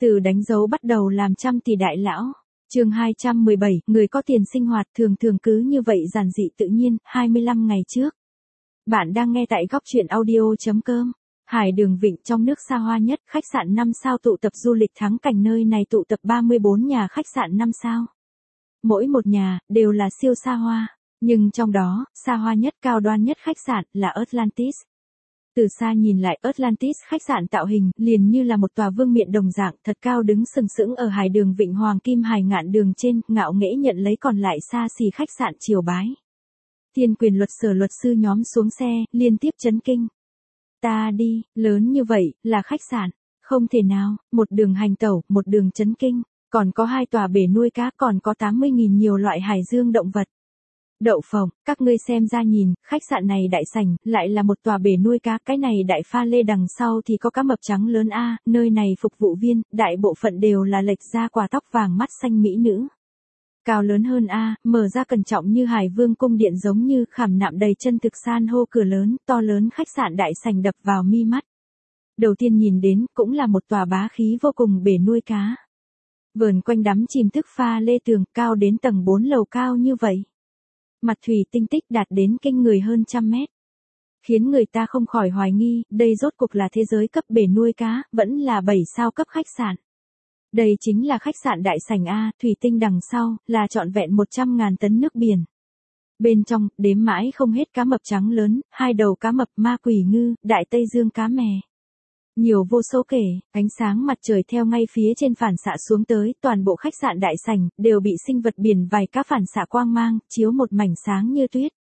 Từ đánh dấu bắt đầu làm trăm tỷ đại lão. Chương 217, người có tiền sinh hoạt thường thường cứ như vậy giản dị tự nhiên, 25 ngày trước. Bạn đang nghe tại góc truyện audio.com. Hải Đường Vịnh trong nước xa hoa nhất, khách sạn 5 sao tụ tập du lịch thắng cảnh, nơi này tụ tập 34 nhà khách sạn 5 sao. Mỗi một nhà đều là siêu xa hoa, nhưng trong đó, xa hoa nhất, cao đoan nhất khách sạn là Atlantis. Từ xa nhìn lại, Atlantis khách sạn tạo hình liền như là một tòa vương miện đồng dạng, thật cao đứng sừng sững ở Hải Đường Vịnh Hoàng Kim Hải Ngạn Đường trên, ngạo nghễ nhận lấy còn lại xa xỉ khách sạn triều bái. Thiên quyền luật sở luật sư nhóm xuống xe, liên tiếp chấn kinh. Ta đi, lớn như vậy, là khách sạn, không thể nào, một đường hành tẩu, một đường chấn kinh, còn có 2 tòa bể nuôi cá, còn có 80.000 nhiều loại hải dương động vật. Đậu phộng, các ngươi xem ra nhìn, khách sạn này đại sảnh, lại là một tòa bể nuôi cá, cái này đại pha lê đằng sau thì có cá mập trắng lớn a, nơi này phục vụ viên, đại bộ phận đều là lệch ra quả tóc vàng mắt xanh mỹ nữ. Cao lớn hơn a, mở ra cẩn trọng như Hải Vương cung điện, giống như khảm nạm đầy chân thực san hô, cửa lớn, to lớn khách sạn đại sảnh đập vào mi mắt. Đầu tiên nhìn đến, cũng là một tòa bá khí vô cùng bể nuôi cá. Vườn quanh đắm chìm thức pha lê tường, cao đến tầng 4 lầu cao như vậy. Mặt thủy tinh tích đạt đến kinh người hơn 100 mét. Khiến người ta không khỏi hoài nghi, đây rốt cuộc là thế giới cấp bể nuôi cá, vẫn là 7 sao cấp khách sạn. Đây chính là khách sạn đại sảnh A, thủy tinh đằng sau, là trọn vẹn 100.000 tấn nước biển. Bên trong, đếm mãi không hết cá mập trắng lớn, 2 đầu cá mập, ma quỷ ngư, đại tây dương cá mè. Nhiều vô số kể, ánh sáng mặt trời theo ngay phía trên phản xạ xuống tới, toàn bộ khách sạn đại sảnh, đều bị sinh vật biển vài cá phản xạ quang mang, chiếu một mảnh sáng như tuyết.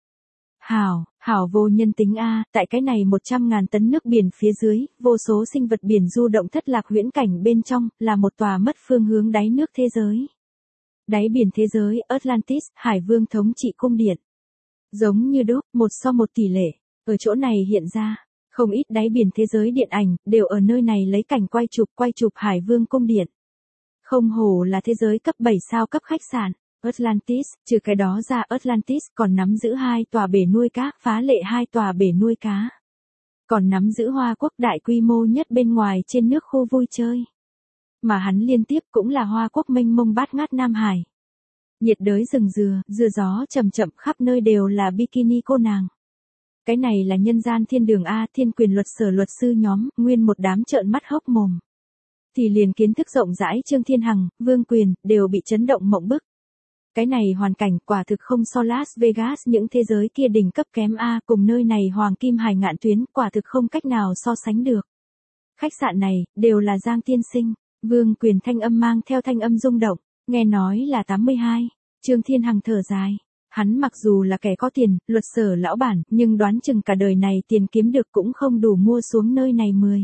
Hảo vô nhân tính a, tại cái này 100.000 tấn nước biển phía dưới, vô số sinh vật biển du động thất lạc huyễn cảnh, bên trong, là một tòa mất phương hướng đáy nước thế giới. Đáy biển thế giới, Atlantis, Hải Vương thống trị cung điện. Giống như đúc, 1:1 tỷ lệ, ở chỗ này hiện ra. Không ít đáy biển thế giới điện ảnh, đều ở nơi này lấy cảnh quay chụp Hải Vương cung điện. Không hổ là thế giới cấp 7 sao cấp khách sạn, Atlantis, trừ cái đó ra Atlantis còn nắm giữ 2 tòa bể nuôi cá, phá lệ 2 tòa bể nuôi cá. Còn nắm giữ Hoa Quốc đại quy mô nhất bên ngoài trên nước khu vui chơi. Mà hắn liên tiếp cũng là Hoa Quốc mênh mông bát ngát Nam Hải. Nhiệt đới rừng dừa gió chậm chậm, khắp nơi đều là bikini cô nàng. Cái này là nhân gian thiên đường A, thiên quyền luật sở luật sư nhóm, nguyên một đám trợn mắt hốc mồm. Thì liền kiến thức rộng rãi Trương Thiên Hằng, Vương Quyền, đều bị chấn động mộng bức. Cái này hoàn cảnh quả thực không so Las Vegas những thế giới kia đỉnh cấp kém A, cùng nơi này Hoàng Kim Hải Ngạn tuyến, quả thực không cách nào so sánh được. Khách sạn này, đều là Giang tiên sinh, Vương Quyền thanh âm mang theo thanh âm rung động, nghe nói là 82, Trương Thiên Hằng thở dài. Hắn mặc dù là kẻ có tiền, luật sở lão bản, nhưng đoán chừng cả đời này tiền kiếm được cũng không đủ mua xuống nơi này 10.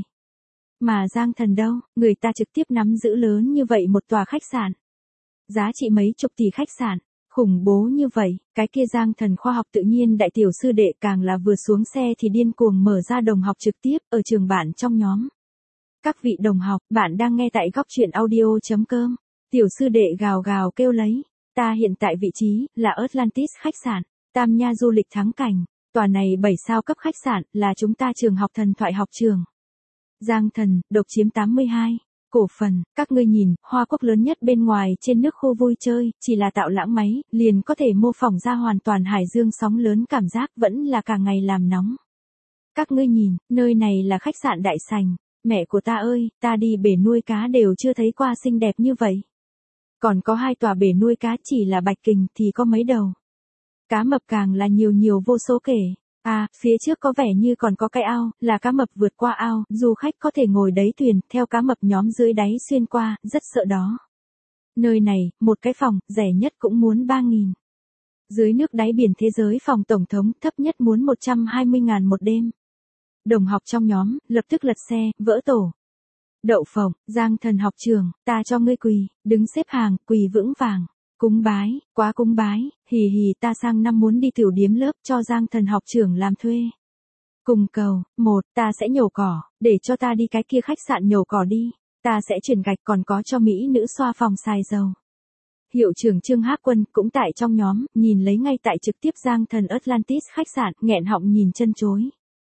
Mà Giang Thần đâu, người ta trực tiếp nắm giữ lớn như vậy một tòa khách sạn. Giá trị mấy chục tỷ khách sạn, khủng bố như vậy, cái kia Giang Thần khoa học tự nhiên đại tiểu sư đệ càng là vừa xuống xe thì điên cuồng mở ra đồng học trực tiếp ở trường bạn trong nhóm. Các vị đồng học, bạn đang nghe tại góc truyện audio.com, tiểu sư đệ gào gào kêu lấy. Ta hiện tại vị trí, là Atlantis khách sạn, Tam Nha du lịch thắng cảnh, tòa này 7 sao cấp khách sạn, là chúng ta trường học Thần Thoại học trường. Giang Thần, độc chiếm 82, cổ phần, các ngươi nhìn, Hoa Quốc lớn nhất bên ngoài trên nước khu vui chơi, chỉ là tạo lãng máy, liền có thể mô phỏng ra hoàn toàn hải dương sóng lớn, cảm giác vẫn là cả ngày làm nóng. Các ngươi nhìn, nơi này là khách sạn đại sảnh, mẹ của ta ơi, ta đi bể nuôi cá đều chưa thấy qua xinh đẹp như vậy. Còn có 2 tòa bể nuôi cá, chỉ là bạch kình thì có mấy đầu. Cá mập càng là nhiều vô số kể. À, phía trước có vẻ như còn có cái ao, là cá mập vượt qua ao, du khách có thể ngồi đáy thuyền, theo cá mập nhóm dưới đáy xuyên qua, rất sợ đó. Nơi này, một cái phòng, rẻ nhất cũng muốn 3.000. Dưới nước đáy biển thế giới phòng tổng thống, thấp nhất muốn 120.000 một đêm. Đồng học trong nhóm, lập tức lật xe, vỡ tổ. Đậu phộng, Giang Thần học trường, ta cho ngươi quỳ, đứng xếp hàng, quỳ vững vàng. Cúng bái, quá cúng bái, hì hì, ta sang năm muốn đi tiểu điếm lớp cho Giang Thần học trưởng làm thuê. Cùng cầu, 1, ta sẽ nhổ cỏ, để cho ta đi cái kia khách sạn nhổ cỏ đi, ta sẽ chuyển gạch, còn có cho mỹ nữ xoa phòng xài dầu. Hiệu trưởng Trương Hắc Quân cũng tại trong nhóm, nhìn lấy ngay tại trực tiếp Giang Thần Atlantis khách sạn, nghẹn họng nhìn chân chối.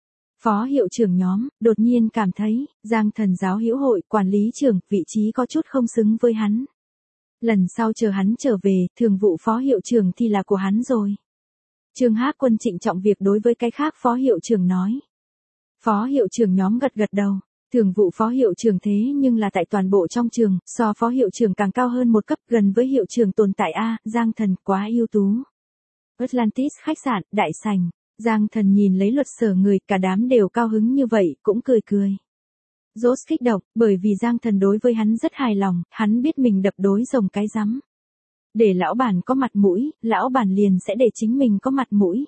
Phó hiệu trưởng nhóm, đột nhiên cảm thấy, Giang Thần giáo hữu hội, quản lý trưởng, vị trí có chút không xứng với hắn. Lần sau chờ hắn trở về, thường vụ phó hiệu trưởng thì là của hắn rồi. Trương Hác Quân trịnh trọng việc đối với cái khác phó hiệu trưởng nói. Phó hiệu trưởng nhóm gật gật đầu. Thường vụ phó hiệu trưởng thế nhưng là tại toàn bộ trong trường, so phó hiệu trưởng càng cao hơn một cấp, gần với hiệu trưởng tồn tại A, Giang Thần quá ưu tú. Atlantis khách sạn, đại sảnh. Giang Thần nhìn lấy Luật Sở người, cả đám đều cao hứng như vậy, cũng cười cười. Rốt kích động, bởi vì Giang Thần đối với hắn rất hài lòng, hắn biết mình đập đối rồng cái rắm. Để lão bản có mặt mũi, lão bản liền sẽ để chính mình có mặt mũi.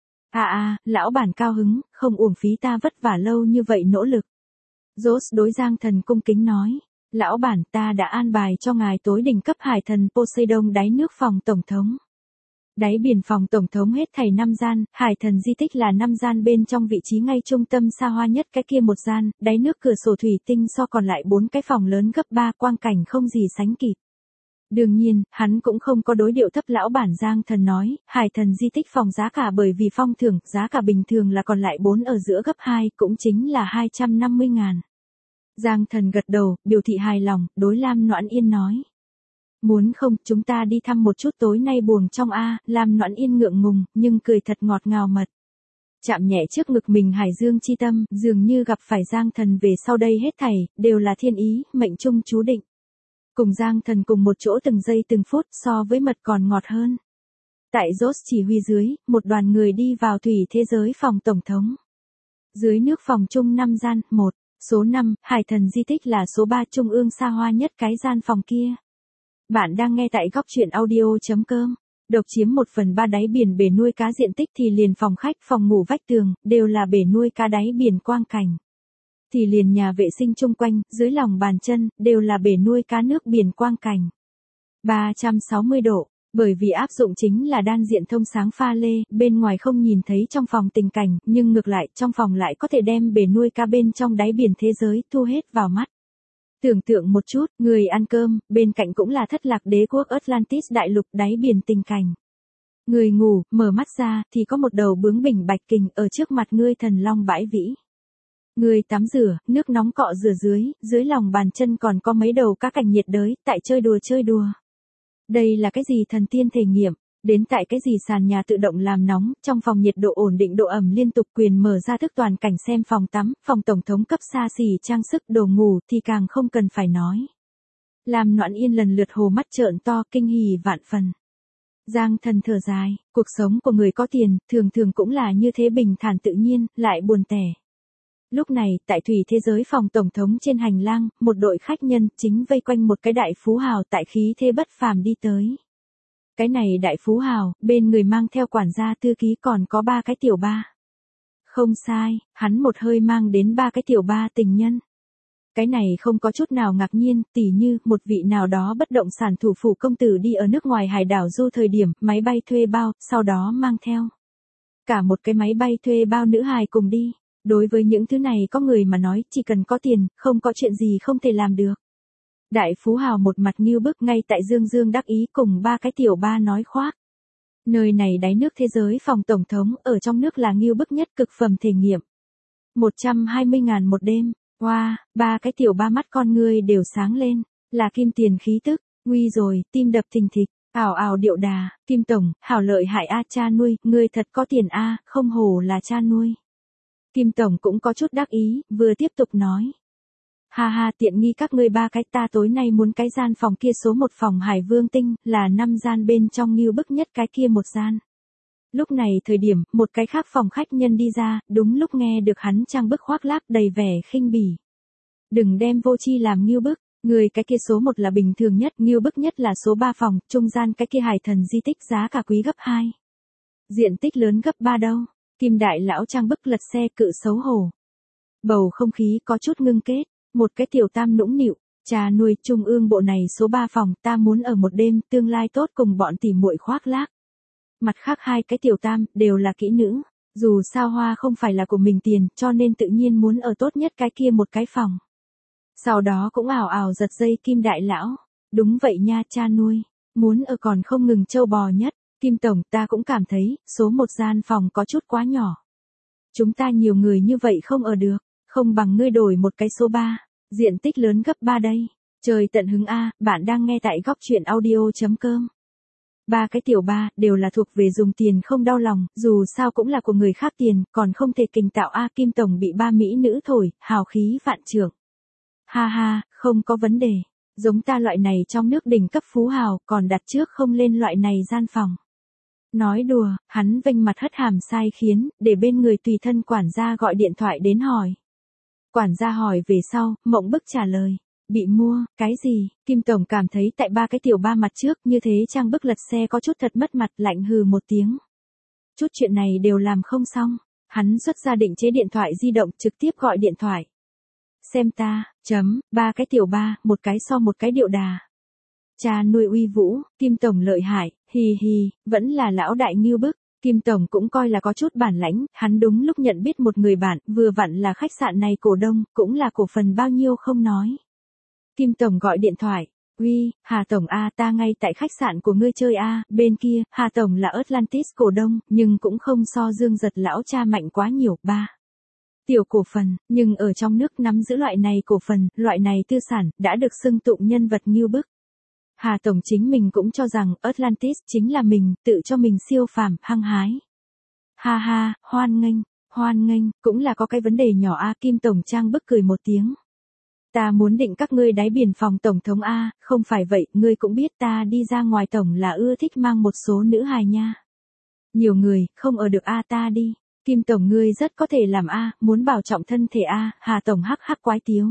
Lão bản cao hứng, không uổng phí ta vất vả lâu như vậy nỗ lực. Rốt đối Giang Thần cung kính nói, lão bản ta đã an bài cho ngài tối đỉnh cấp hải thần Poseidon đáy nước phòng tổng thống. Đáy biển phòng tổng thống hết thảy 5 gian, hải thần di tích là 5 gian bên trong vị trí ngay trung tâm xa hoa nhất cái kia một gian, đáy nước cửa sổ thủy tinh so còn lại 4 cái phòng lớn gấp 3 quang cảnh không gì sánh kịp. Đương nhiên, hắn cũng không có đối điệu thấp lão bản Giang Thần nói, hải thần di tích phòng giá cả bởi vì phong thưởng, giá cả bình thường là còn lại 4 ở giữa gấp 2, cũng chính là 250.000. Giang Thần gật đầu, biểu thị hài lòng, đối Lam Noãn Yên nói. Muốn không, chúng ta đi thăm một chút tối nay buồng trong A, Lam Noãn Yên ngượng ngùng, nhưng cười thật ngọt ngào mật. Chạm nhẹ trước ngực mình Hải Dương chi tâm, dường như gặp phải Giang Thần về sau đây hết thảy, đều là thiên ý, mệnh trung chú định. Cùng Giang Thần cùng một chỗ từng giây từng phút so với mật còn ngọt hơn. Tại Rốt chỉ huy dưới, một đoàn người đi vào thủy thế giới phòng tổng thống. Dưới nước phòng chung 5 gian, 1, số 5, hải thần di tích là số 3 trung ương xa hoa nhất cái gian phòng kia. Bạn đang nghe tại góc truyện audio.com. Độc chiếm 1/3 đáy biển bể nuôi cá diện tích thì liền phòng khách, phòng ngủ vách tường, đều là bể nuôi cá đáy biển quang cảnh. Thì liền nhà vệ sinh chung quanh, dưới lòng bàn chân, đều là bể nuôi cá nước biển quang cảnh. 360 độ, bởi vì áp dụng chính là đan diện thông sáng pha lê, bên ngoài không nhìn thấy trong phòng tình cảnh, nhưng ngược lại, trong phòng lại có thể đem bể nuôi cá bên trong đáy biển thế giới, thu hết vào mắt. Tưởng tượng một chút, người ăn cơm, bên cạnh cũng là thất lạc đế quốc Atlantis đại lục đáy biển tình cảnh. Người ngủ, mở mắt ra, thì có một đầu bướng bỉnh bạch kình ở trước mặt ngươi thần long bãi vĩ. Người tắm rửa, nước nóng cọ rửa dưới lòng bàn chân còn có mấy đầu cá cảnh nhiệt đới, tại chơi đùa. Đây là cái gì thần tiên thể nghiệm, đến tại cái gì sàn nhà tự động làm nóng, trong phòng nhiệt độ ổn định độ ẩm liên tục quyền mở ra thức toàn cảnh xem phòng tắm, phòng tổng thống cấp xa xỉ trang sức đồ ngủ thì càng không cần phải nói. Lam Noãn Yên lần lượt hồ mắt trợn to kinh hỉ vạn phần. Giang Thần thở dài, cuộc sống của người có tiền, thường cũng là như thế bình thản tự nhiên, lại buồn tẻ. Lúc này, tại thủy thế giới phòng tổng thống trên hành lang, một đội khách nhân chính vây quanh một cái đại phú hào tại khí thế bất phàm đi tới. Cái này đại phú hào, bên người mang theo quản gia thư ký còn có 3 cái tiểu ba. Không sai, hắn một hơi mang đến 3 cái tiểu ba tình nhân. Cái này không có chút nào ngạc nhiên, tỉ như một vị nào đó bất động sản thủ phủ công tử đi ở nước ngoài hải đảo du thời điểm, máy bay thuê bao, sau đó mang theo cả một cái máy bay thuê bao nữ hài cùng đi. Đối với những thứ này có người mà nói, chỉ cần có tiền, không có chuyện gì không thể làm được. Đại phú hào một mặt nghiêu bức ngay tại dương đắc ý cùng 3 cái tiểu ba nói khoác. Nơi này đáy nước thế giới phòng tổng thống, ở trong nước là nghiêu bức nhất cực phẩm thể nghiệm. 120.000 một đêm, wow, 3 cái tiểu ba mắt con ngươi đều sáng lên, là kim tiền khí tức, nguy rồi, tim đập thình thịch, ảo ảo điệu đà, Kim tổng, hảo lợi hại a cha nuôi, ngươi thật có tiền a, không hổ là cha nuôi. Kim tổng cũng có chút đắc ý, vừa tiếp tục nói. Ha tiện nghi các ngươi 3 cái, ta tối nay muốn cái gian phòng kia số 1 phòng Hải Vương Tinh, là 5 gian bên trong nghiêu bức nhất cái kia một gian. Lúc này thời điểm, một cái khác phòng khách nhân đi ra, đúng lúc nghe được hắn trang bức khoác lác đầy vẻ khinh bỉ. Đừng đem vô chi làm nghiêu bức, người cái kia số 1 là bình thường nhất, nghiêu bức nhất là số 3 phòng, trung gian cái kia hải thần di tích giá cả quý gấp 2. Diện tích lớn gấp 3 đâu. Kim đại lão trang bức lật xe cự xấu hổ. Bầu không khí có chút ngưng kết, một cái tiểu tam nũng nịu, cha nuôi trung ương bộ này số 3 phòng, ta muốn ở một đêm, tương lai tốt cùng bọn tỉ muội khoác lác. Mặt khác 2 cái tiểu tam, đều là kỹ nữ, dù sao hoa không phải là của mình tiền, cho nên tự nhiên muốn ở tốt nhất cái kia một cái phòng. Sau đó cũng ảo ảo giật dây Kim đại lão, đúng vậy nha cha nuôi, muốn ở còn không ngừng trâu bò nhất. Kim tổng, ta cũng cảm thấy, số 1 gian phòng có chút quá nhỏ. Chúng ta nhiều người như vậy không ở được, không bằng ngươi đổi một cái số 3, diện tích lớn gấp 3 đây. Trời tận hứng a, bạn đang nghe tại góc truyện audio.com. Ba cái tiểu ba đều là thuộc về dùng tiền không đau lòng, dù sao cũng là của người khác tiền, còn không thể kình tạo a. Kim tổng bị ba mỹ nữ thổi, hào khí vạn trượng. Ha ha, không có vấn đề. Giống ta loại này trong nước đỉnh cấp phú hào, còn đặt trước không lên loại này gian phòng. Nói đùa, hắn vênh mặt hất hàm sai khiến, để bên người tùy thân quản gia gọi điện thoại đến hỏi. Quản gia hỏi về sau, mộng bức trả lời. Bị mua, cái gì? Kim tổng cảm thấy tại ba cái tiểu ba mặt trước như thế trang bức lật xe có chút thật mất mặt, lạnh hừ một tiếng. Chút chuyện này đều làm không xong. Hắn xuất ra định chế điện thoại di động trực tiếp gọi điện thoại. Xem ta, ba cái tiểu ba, một cái so một cái điệu đà. Cha nuôi uy vũ, Kim tổng lợi hại, hì hì, vẫn là lão đại ngưu bức. Kim tổng cũng coi là có chút bản lãnh, hắn đúng lúc nhận biết một người bạn, vừa vặn là khách sạn này cổ đông, cũng là cổ phần bao nhiêu không nói. Kim tổng gọi điện thoại, uy, Hà tổng a, ta ngay tại khách sạn của ngươi chơi a. Bên kia, Hà tổng là Atlantis cổ đông, nhưng cũng không so Dương Giật lão cha mạnh quá nhiều, ba. Tiểu cổ phần, nhưng ở trong nước nắm giữ loại này cổ phần, loại này tư sản, đã được xưng tụng nhân vật ngưu bức. Hà tổng chính mình cũng cho rằng Atlantis chính là mình, tự cho mình siêu phàm, hăng hái. Ha ha, hoan nghênh, cũng là có cái vấn đề nhỏ a. Kim tổng trang bức cười một tiếng. Ta muốn định các ngươi đáy biển phòng tổng thống a, không phải vậy, ngươi cũng biết ta đi ra ngoài tổng là ưa thích mang một số nữ hài nha. Nhiều người, không ở được a, ta đi. Kim tổng ngươi rất có thể làm a, muốn bảo trọng thân thể a. Hà tổng hắc hắc quái tiếu.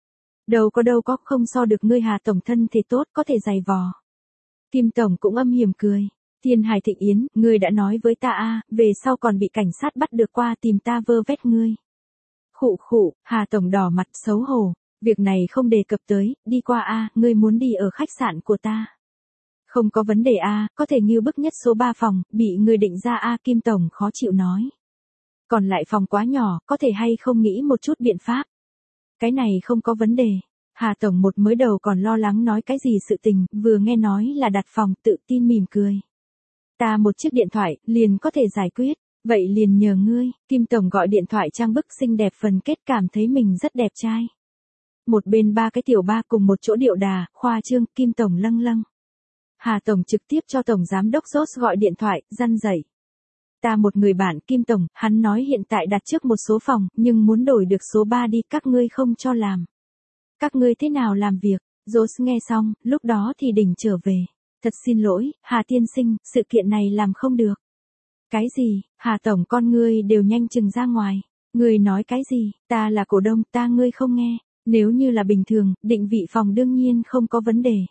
Đâu có không so được ngươi Hà tổng thân thể tốt, có thể giày vò. Kim tổng cũng âm hiểm cười. Thiên Hải Thịnh Yến, ngươi đã nói với ta a, về sau còn bị cảnh sát bắt được qua tìm ta vơ vét ngươi. Khụ, Hà tổng đỏ mặt xấu hổ. Việc này không đề cập tới, đi qua a, ngươi muốn đi ở khách sạn của ta. Không có vấn đề a, có thể ngưu bức nhất số 3 phòng, bị người định ra a. Kim tổng khó chịu nói. Còn lại phòng quá nhỏ, có thể hay không nghĩ một chút biện pháp. Cái này không có vấn đề. Hà tổng một mới đầu còn lo lắng nói cái gì sự tình, vừa nghe nói là đặt phòng, tự tin mỉm cười. Ta một chiếc điện thoại, liền có thể giải quyết, vậy liền nhờ ngươi. Kim tổng gọi điện thoại trang bức xinh đẹp phần kết, cảm thấy mình rất đẹp trai. Một bên ba cái tiểu ba cùng một chỗ điệu đà, khoa trương, Kim tổng lâng. Hà tổng trực tiếp cho tổng giám đốc Joss gọi điện thoại, răn dạy. Ta một người bạn, Kim tổng, hắn nói hiện tại đặt trước một số phòng, nhưng muốn đổi được số 3 đi, các ngươi không cho làm. Các ngươi thế nào làm việc? Joss nghe xong, lúc đó thì đỉnh trở về. Thật xin lỗi, Hà tiên sinh, sự kiện này làm không được. Cái gì? Hà tổng con ngươi đều nhanh chừng ra ngoài. Ngươi nói cái gì? Ta là cổ đông, ngươi không nghe. Nếu như là bình thường, định vị phòng đương nhiên không có vấn đề.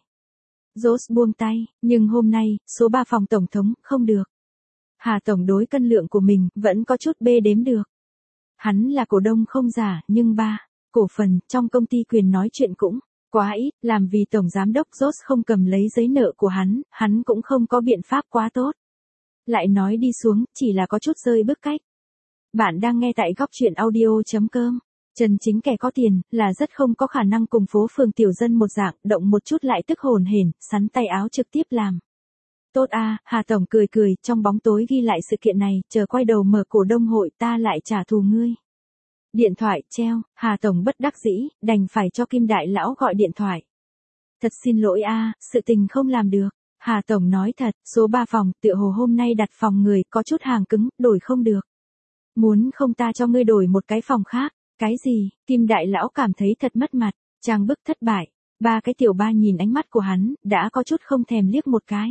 Joss buông tay, nhưng hôm nay, số 3 phòng tổng thống, không được. Hà tổng đối cân lượng của mình, vẫn có chút bê đếm được. Hắn là cổ đông không giả, nhưng cổ phần, trong công ty quyền nói chuyện cũng quá ít, làm vì tổng giám đốc Joss không cầm lấy giấy nợ của hắn cũng không có biện pháp quá tốt. Lại nói đi xuống, chỉ là có chút rơi bước cách. Bạn đang nghe tại góc truyện audio.com. Chân chính kẻ có tiền, là rất không có khả năng cùng phố phường tiểu dân một dạng, động một chút lại tức hồn hển, sắn tay áo trực tiếp làm. Tốt a, Hà tổng cười, trong bóng tối ghi lại sự kiện này, chờ quay đầu mở cổ đông hội ta lại trả thù ngươi. Điện thoại treo, Hà tổng bất đắc dĩ, đành phải cho Kim đại lão gọi điện thoại. Thật xin lỗi a, sự tình không làm được. Hà tổng nói thật, số 3 phòng, tựa hồ hôm nay đặt phòng người, có chút hàng cứng, đổi không được. Muốn không ta cho ngươi đổi một cái phòng khác. Cái gì? Kim đại lão cảm thấy thật mất mặt, trang bức thất bại. Ba cái tiểu ba nhìn ánh mắt của hắn, đã có chút không thèm liếc một cái.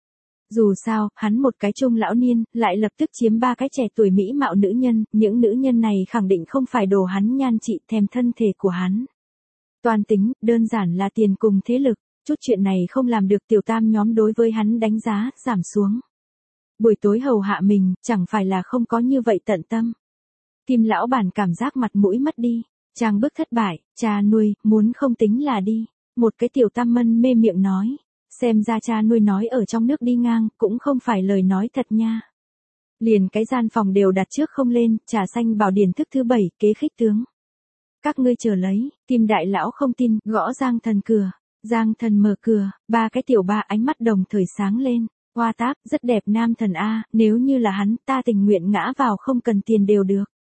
Dù sao, hắn một cái trung lão niên, lại lập tức chiếm ba cái trẻ tuổi mỹ mạo nữ nhân, những nữ nhân này khẳng định không phải đồ hắn nhan trị thèm thân thể của hắn. Toàn tính, đơn giản là tiền cùng thế lực, chút chuyện này không làm được tiểu tam nhóm đối với hắn đánh giá, giảm xuống. Buổi tối hầu hạ mình, chẳng phải là không có như vậy tận tâm. Kim lão bản cảm giác mặt mũi mất đi, trang bức thất bại, cha nuôi, muốn không tính là đi. Một cái tiểu tam mân mê miệng nói, xem ra cha nuôi nói ở trong nước đi ngang, cũng không phải lời nói thật nha. Liền cái gian phòng đều đặt trước không lên, trà xanh bảo điển thức thứ 7, kế khích tướng. Các ngươi chờ lấy, Kim đại lão không tin, gõ Giang thần cửa. Giang thần mở cửa, ba cái tiểu ba ánh mắt đồng thời sáng lên. Hoa táp, rất đẹp nam thần a, nếu như là hắn, ta tình nguyện ngã vào không cần tiền đều được.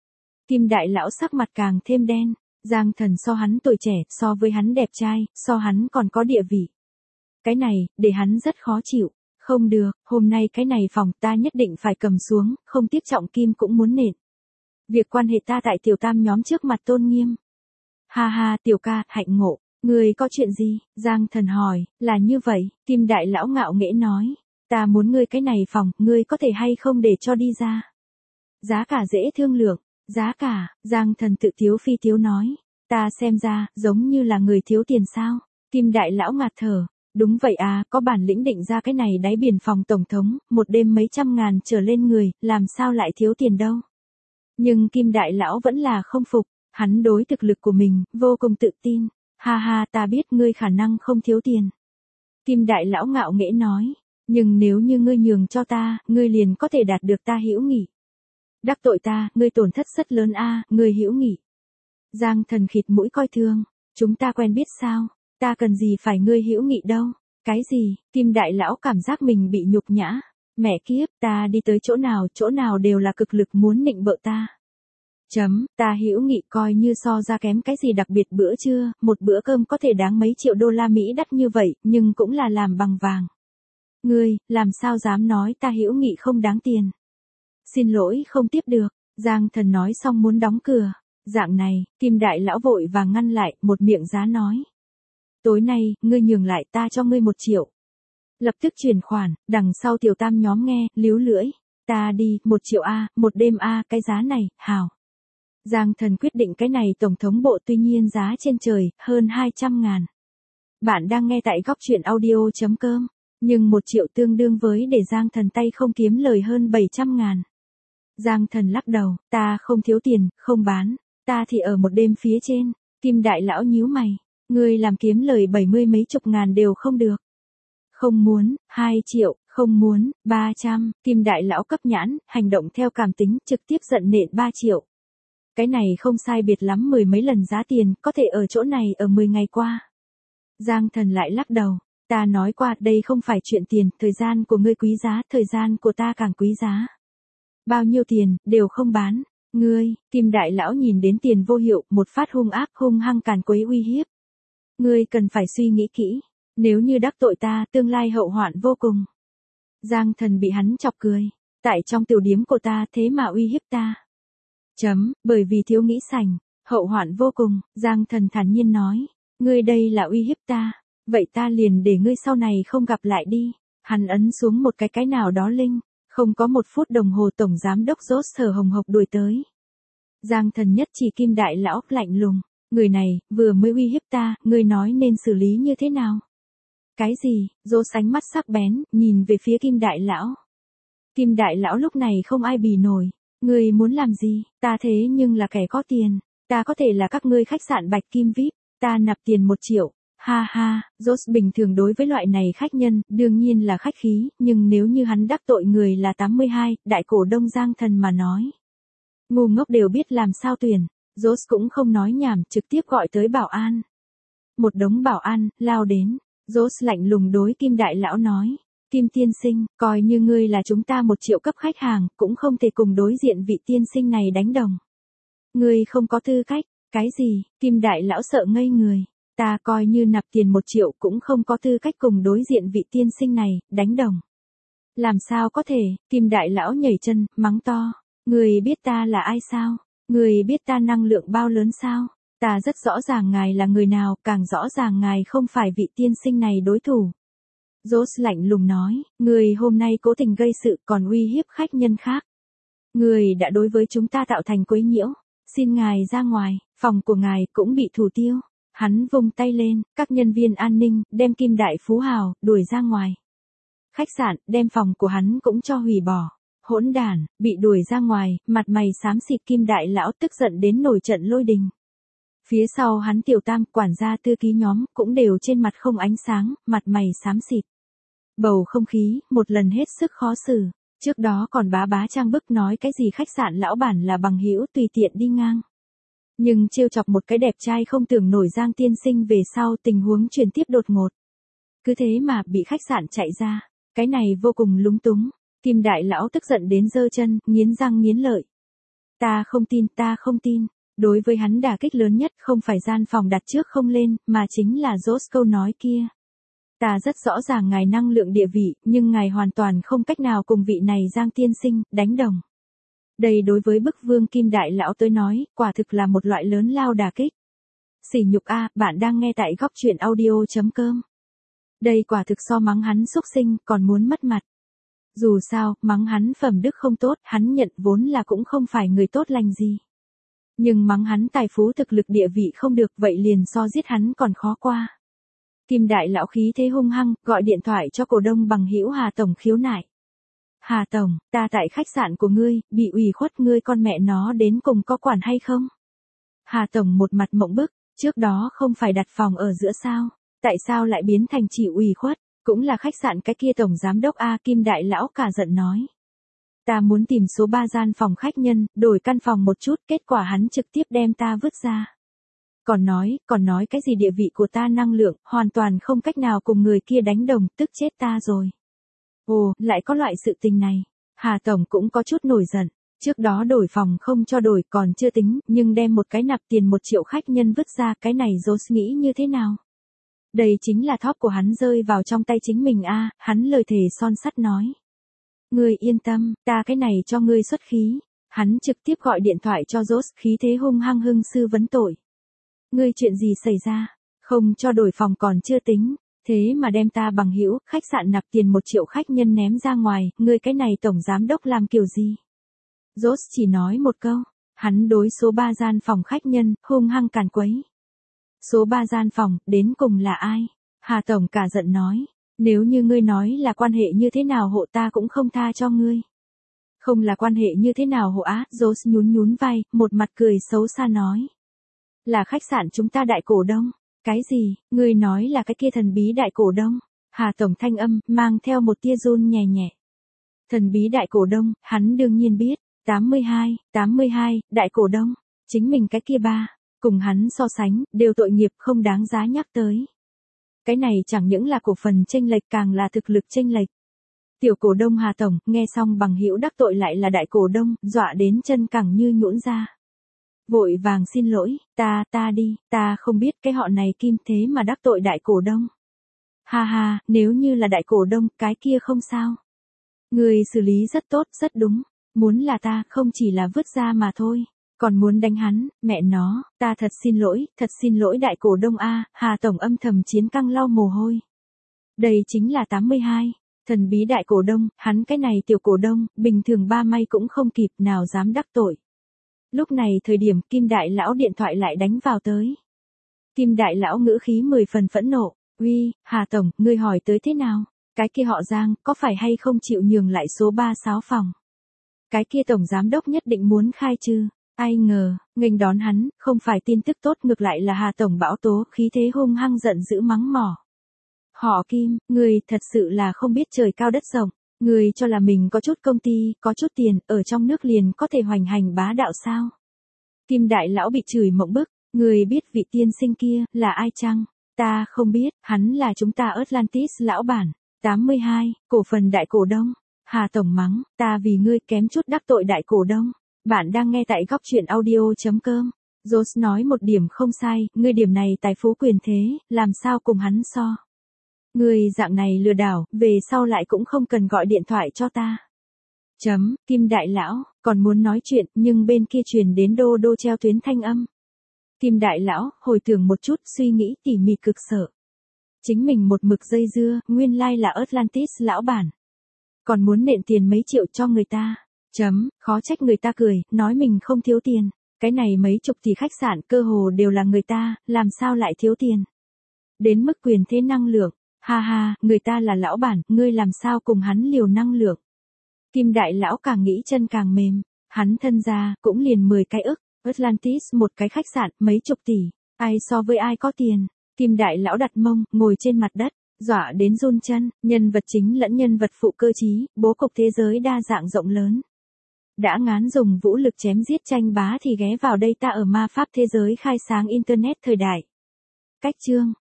Kim đại lão sắc mặt càng thêm đen. Giang Thần so hắn tuổi trẻ, so với hắn đẹp trai, so hắn còn có địa vị. Cái này, để hắn rất khó chịu. Không được, hôm nay cái này phòng ta nhất định phải cầm xuống, không tiếc trọng kim cũng muốn nện. Việc quan hệ ta tại tiểu tam nhóm trước mặt tôn nghiêm. Ha ha, tiểu ca, hạnh ngộ, người có chuyện gì? Giang Thần hỏi, là như vậy, Kim đại lão ngạo nghễ nói. Ta muốn ngươi cái này phòng, ngươi có thể hay không để cho đi ra. Giá cả dễ thương lượng, giá cả, Giang Thần tự tiếu phi tiếu nói. Ta xem ra, giống như là người thiếu tiền sao? Kim đại lão ngạt thở. Đúng vậy à, có bản lĩnh định ra cái này đáy biển phòng tổng thống, một đêm mấy trăm ngàn trở lên người, làm sao lại thiếu tiền đâu. Nhưng Kim đại lão vẫn là không phục, hắn đối thực lực của mình, vô cùng tự tin. Ha ha, ta biết ngươi khả năng không thiếu tiền. Kim đại lão ngạo nghễ nói, nhưng nếu như ngươi nhường cho ta, ngươi liền có thể đạt được ta hữu nghị. Đắc tội ta, ngươi tổn thất rất lớn a, ngươi hữu nghị. Giang Thần khịt mũi coi thường, chúng ta quen biết sao? Ta cần gì phải ngươi hữu nghị đâu? Cái gì? Kim đại lão cảm giác mình bị nhục nhã. Mẹ kiếp, ta đi tới chỗ nào đều là cực lực muốn nịnh bợ ta. Ta hữu nghị coi như so ra kém cái gì đặc biệt bữa trưa, một bữa cơm có thể đáng mấy triệu đô la Mỹ đắt như vậy, nhưng cũng là làm bằng vàng. Ngươi, làm sao dám nói ta hữu nghị không đáng tiền? Xin lỗi không tiếp được, Giang Thần nói xong muốn đóng cửa. Dạng này, Kim đại lão vội vàng ngăn lại, một miệng giá nói. Tối nay, ngươi nhường lại ta cho ngươi 1 triệu. Lập tức chuyển khoản, đằng sau tiểu tam nhóm nghe, líu lưỡi. Ta đi, 1 triệu a, một đêm a, cái giá này, hào. Giang Thần quyết định cái này tổng thống bộ tuy nhiên giá trên trời, hơn 200 ngàn. Bạn đang nghe tại góc truyện audio.com, nhưng 1 triệu tương đương với để Giang Thần tay không kiếm lời hơn 700 ngàn. Giang Thần lắc đầu, ta không thiếu tiền, không bán, ta thì ở một đêm phía trên. Kim đại lão nhíu mày, ngươi làm kiếm lời 70 mấy chục ngàn đều không được. Không muốn, 2 triệu, không muốn, 300, Kim đại lão cấp nhãn, hành động theo cảm tính, trực tiếp giận nện 3 triệu. Cái này không sai biệt lắm 10 mấy lần giá tiền, có thể ở chỗ này ở 10 ngày qua. Giang Thần lại lắc đầu, ta nói qua đây không phải chuyện tiền, thời gian của ngươi quý giá, thời gian của ta càng quý giá. Bao nhiêu tiền, đều không bán. Ngươi, Kim đại lão nhìn đến tiền vô hiệu, một phát hung ác hung hăng càn quấy uy hiếp. Ngươi cần phải suy nghĩ kỹ, nếu như đắc tội ta, tương lai hậu hoạn vô cùng. Giang Thần bị hắn chọc cười, tại trong tiểu điếm của ta thế mà uy hiếp ta. Bởi vì thiếu nghĩ sành, hậu hoạn vô cùng, Giang Thần thản nhiên nói, ngươi đây là uy hiếp ta, vậy ta liền để ngươi sau này không gặp lại đi. Hắn ấn xuống một cái nào đó linh, không có 1 phút đồng hồ tổng giám đốc Rốt Sở hồng hộc đuổi tới. Giang Thần nhất chỉ Kim đại lão, lạnh lùng, người này, vừa mới uy hiếp ta, ngươi nói nên xử lý như thế nào? Cái gì? Rốt ánh mắt sắc bén, nhìn về phía Kim đại lão. Kim đại lão lúc này không ai bì nổi. Ngươi muốn làm gì? Ta thế nhưng là kẻ có tiền, ta có thể là các ngươi khách sạn Bạch Kim VIP, ta nạp tiền 1 triệu. Ha ha, Rose bình thường đối với loại này khách nhân, đương nhiên là khách khí, nhưng nếu như hắn đắc tội người là 82, đại cổ đông Giang Thần mà nói. Ngu ngốc đều biết làm sao tuyển, Rose cũng không nói nhảm, trực tiếp gọi tới bảo an. Một đống bảo an, lao đến, Rose lạnh lùng đối Kim đại lão nói. Kim tiên sinh, coi như ngươi là chúng ta 1 triệu cấp khách hàng, cũng không thể cùng đối diện vị tiên sinh này đánh đồng. Ngươi không có tư cách, cái gì? Kim đại lão sợ ngây người. Ta coi như nạp tiền 1 triệu cũng không có tư cách cùng đối diện vị tiên sinh này, đánh đồng. Làm sao có thể? Kim đại lão nhảy chân, mắng to. Ngươi biết ta là ai sao? Ngươi biết ta năng lượng bao lớn sao? Ta rất rõ ràng ngài là người nào, càng rõ ràng ngài không phải vị tiên sinh này đối thủ. Rose lạnh lùng nói, người hôm nay cố tình gây sự còn uy hiếp khách nhân khác. Người đã đối với chúng ta tạo thành quấy nhiễu, xin ngài ra ngoài, phòng của ngài cũng bị thủ tiêu. Hắn vung tay lên, các nhân viên an ninh, đem Kim đại phú hào, đuổi ra ngoài. Khách sạn, đem phòng của hắn cũng cho hủy bỏ. Hỗn đản, bị đuổi ra ngoài, mặt mày xám xịt Kim đại lão tức giận đến nổi trận lôi đình. Phía sau hắn tiểu tam, quản gia thư ký nhóm, cũng đều trên mặt không ánh sáng, mặt mày xám xịt. Bầu không khí, một lần hết sức khó xử. Trước đó còn bá trang bức nói cái gì khách sạn lão bản là bằng hữu tùy tiện đi ngang. Nhưng trêu chọc một cái đẹp trai không tưởng nổi Giang tiên sinh về sau tình huống chuyển tiếp đột ngột. Cứ thế mà bị khách sạn chạy ra. Cái này vô cùng lúng túng. Kim đại lão tức giận đến giơ chân, nghiến răng nghiến lợi. Ta không tin. Đối với hắn đả kích lớn nhất không phải gian phòng đặt trước không lên, mà chính là Rose câu nói kia. Ta rất rõ ràng ngài năng lượng địa vị, nhưng ngài hoàn toàn không cách nào cùng vị này Giang tiên sinh, đánh đồng. Đây đối với bức vương Kim Đại Lão tới nói, quả thực là một loại lớn lao đả kích. Sỉ nhục a, bạn đang nghe tại góc truyện audio.com. Đây quả thực so mắng hắn xúc sinh, còn muốn mất mặt. Dù sao, mắng hắn phẩm đức không tốt, hắn nhận vốn là cũng không phải người tốt lành gì. Nhưng mắng hắn tài phú thực lực địa vị không được, vậy liền so giết hắn còn khó qua. Kim Đại Lão khí thế hung hăng, gọi điện thoại cho cổ đông bằng hữu Hà Tổng khiếu nại. Hà Tổng, ta tại khách sạn của ngươi, bị ủy khuất, ngươi con mẹ nó đến cùng có quản hay không? Hà Tổng một mặt mộng bức, trước đó không phải đặt phòng ở giữa sao? Tại sao lại biến thành chịu ủy khuất? Cũng là khách sạn cái kia tổng giám đốc A. Kim Đại Lão cả giận nói. Ta muốn tìm số 3 gian phòng khách nhân, đổi căn phòng một chút, kết quả hắn trực tiếp đem ta vứt ra. Còn nói cái gì địa vị của ta năng lượng, hoàn toàn không cách nào cùng người kia đánh đồng, tức chết ta rồi. Ồ, lại có loại sự tình này. Hà Tổng cũng có chút nổi giận. Trước đó đổi phòng không cho đổi còn chưa tính, nhưng đem một cái nạp tiền 1 triệu khách nhân vứt ra, cái này Rose nghĩ như thế nào? Đây chính là thóp của hắn rơi vào trong tay chính mình a, hắn lời thề son sắt nói. Ngươi yên tâm, ta cái này cho ngươi xuất khí. Hắn trực tiếp gọi điện thoại cho Rose, khí thế hung hăng hưng sư vấn tội. Ngươi chuyện gì xảy ra? Không cho đổi phòng còn chưa tính, thế mà đem ta bằng hữu, khách sạn nạp tiền 1 triệu khách nhân ném ra ngoài, ngươi cái này tổng giám đốc làm kiểu gì? Rose chỉ nói một câu, hắn đối số 3 gian phòng khách nhân, hung hăng càn quấy. Số 3 gian phòng, đến cùng là ai? Hà Tổng cả giận nói, nếu như ngươi nói là quan hệ như thế nào hộ ta cũng không tha cho ngươi. Không là quan hệ như thế nào hộ á, Rose nhún vai, một mặt cười xấu xa nói. Là khách sạn chúng ta đại cổ đông. Cái gì, ngươi nói là cái kia thần bí đại cổ đông? Hà Tổng thanh âm, mang theo một tia run nhẹ nhẹ. Thần bí đại cổ đông, hắn đương nhiên biết, 82, đại cổ đông, chính mình cái kia ba, cùng hắn so sánh, đều tội nghiệp không đáng giá nhắc tới. Cái này chẳng những là cổ phần chênh lệch càng là thực lực chênh lệch. Tiểu cổ đông Hà Tổng, nghe xong bằng hữu đắc tội lại là đại cổ đông, dọa đến chân cẳng như nhũn ra. Vội vàng xin lỗi, ta không biết cái họ này Kim thế mà đắc tội đại cổ đông. Ha ha, nếu như là đại cổ đông, cái kia không sao. Người xử lý rất tốt, rất đúng. Muốn là ta, không chỉ là vứt ra mà thôi. Còn muốn đánh hắn, mẹ nó, ta thật xin lỗi đại cổ đông A. Hà Tổng âm thầm chiến căng lau mồ hôi. Đây chính là 82, thần bí đại cổ đông, hắn cái này tiểu cổ đông, bình thường ba may cũng không kịp, nào dám đắc tội. Lúc này thời điểm Kim Đại Lão điện thoại lại đánh vào tới. Kim Đại Lão ngữ khí 10 phần phẫn nộ, uy, Hà Tổng, ngươi hỏi tới thế nào? Cái kia họ Giang, có phải hay không chịu nhường lại số 36 phòng? Cái kia tổng giám đốc nhất định muốn khai trừ. Ai ngờ, nghênh đón hắn, không phải tin tức tốt, ngược lại là Hà Tổng bão tố, khí thế hung hăng giận dữ mắng mỏ. Họ Kim, ngươi thật sự là không biết trời cao đất rộng. Ngươi cho là mình có chút công ty, có chút tiền, ở trong nước liền có thể hoành hành bá đạo sao? Kim Đại Lão bị chửi mộng bức, ngươi biết vị tiên sinh kia, là ai chăng? Ta không biết, hắn là chúng ta Atlantis lão bản, 82, cổ phần đại cổ đông. Hà Tổng mắng, ta vì ngươi kém chút đắc tội đại cổ đông. Bạn đang nghe tại góc truyện audio.com. Rose nói một điểm không sai, ngươi điểm này tài phú quyền thế, làm sao cùng hắn so? Ngươi dạng này lừa đảo, về sau lại cũng không cần gọi điện thoại cho ta. Kim Đại Lão, còn muốn nói chuyện, nhưng bên kia truyền đến đô đô treo tuyến thanh âm. Kim Đại Lão, hồi tưởng một chút, suy nghĩ tỉ mỉ cực sợ. Chính mình một mực dây dưa, nguyên lai là Atlantis lão bản. Còn muốn nện tiền mấy triệu cho người ta. Khó trách người ta cười, nói mình không thiếu tiền. Cái này mấy chục tỷ khách sạn cơ hồ đều là người ta, làm sao lại thiếu tiền. Đến mức quyền thế năng lượng. Ha ha, người ta là lão bản, ngươi làm sao cùng hắn liều năng lượng. Kim Đại Lão càng nghĩ chân càng mềm. Hắn thân ra, cũng liền 10 cái ức. Atlantis một cái khách sạn, mấy chục tỷ. Ai so với ai có tiền. Kim Đại Lão đặt mông, ngồi trên mặt đất. Dọa đến run chân, nhân vật chính lẫn nhân vật phụ cơ trí, bố cục thế giới đa dạng rộng lớn. Đã ngán dùng vũ lực chém giết tranh bá thì ghé vào đây ta ở ma pháp thế giới khai sáng Internet thời đại. Cách chương.